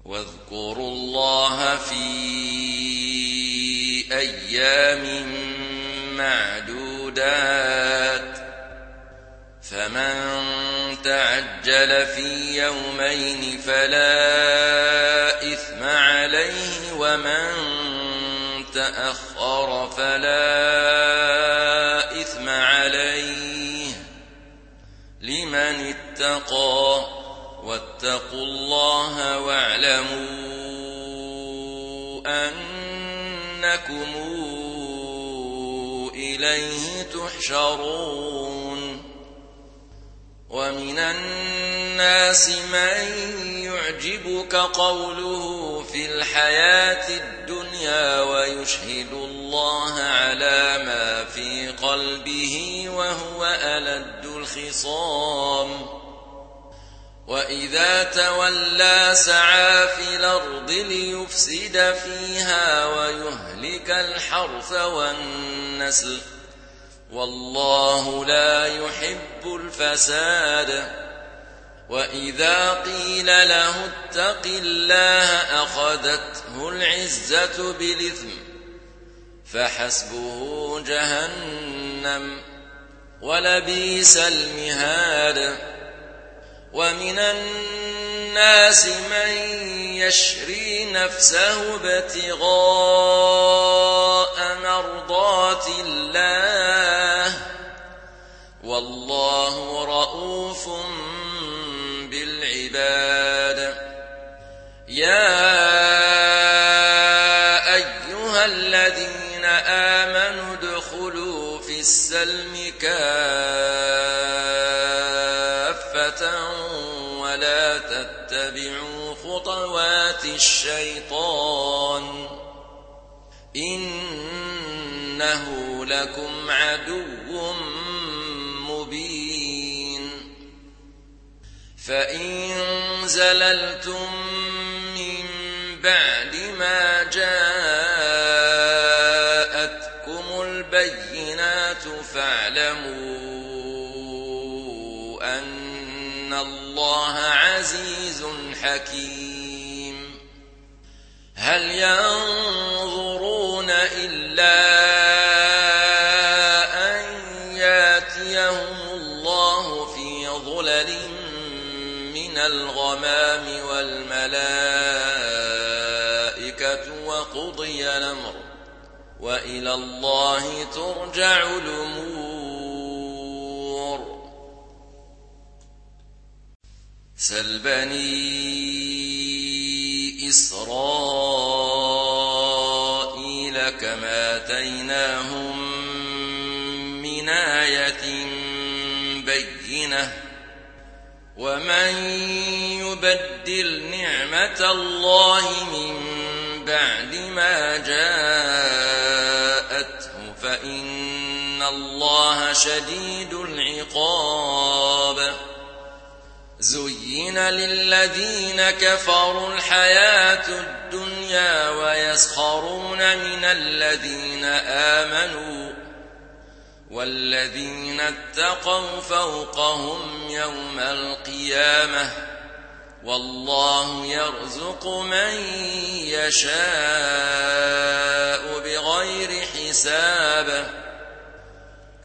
واذكروا الله في أيام معدودات فمن تعجل في يومين فلا إثم عليه ومن تأخر فلا إثم عليه لمن اتقى واتقوا الله واعلموا أنكم إليه تحشرون ومن الناس من يعجبك قوله في الحياة الدنيا ويشهد الله على ما في قلبه وهو ألد الخصام وإذا تولى سعى في الأرض ليفسد فيها ويهلك الحرث والنسل والله لا يحب الفساد وإذا قيل له اتق الله أخذته العزة بالإثم فحسبه جهنم ولبئس المهاد ومن الناس من يشري نفسه ابتغاء مرضات الله والله رؤوف بالعباد يا أيها الذين آمنوا ادخلوا في السلم كافة ولا تتبعوا خطوات الشيطان إنه لكم عدو مبين فإن زللتم من بعد ما جاءتكم البينات فاعلموا أن الله عزيز حكيم هل ينظرون إلا أن ياتيهم الله في ظلل من الغمام والملائكة وقضي الأمر وإلى الله ترجع الأمور سل بني إسرائيل كما آتيناهم من آية بينة ومن يبدل نعمة الله من بعد ما جاءته فإن الله شديد العقاب زين للذين كفروا الحياة الدنيا ويسخرون من الذين آمنوا والذين اتقوا فوقهم يوم القيامة والله يرزق من يشاء بغير حساب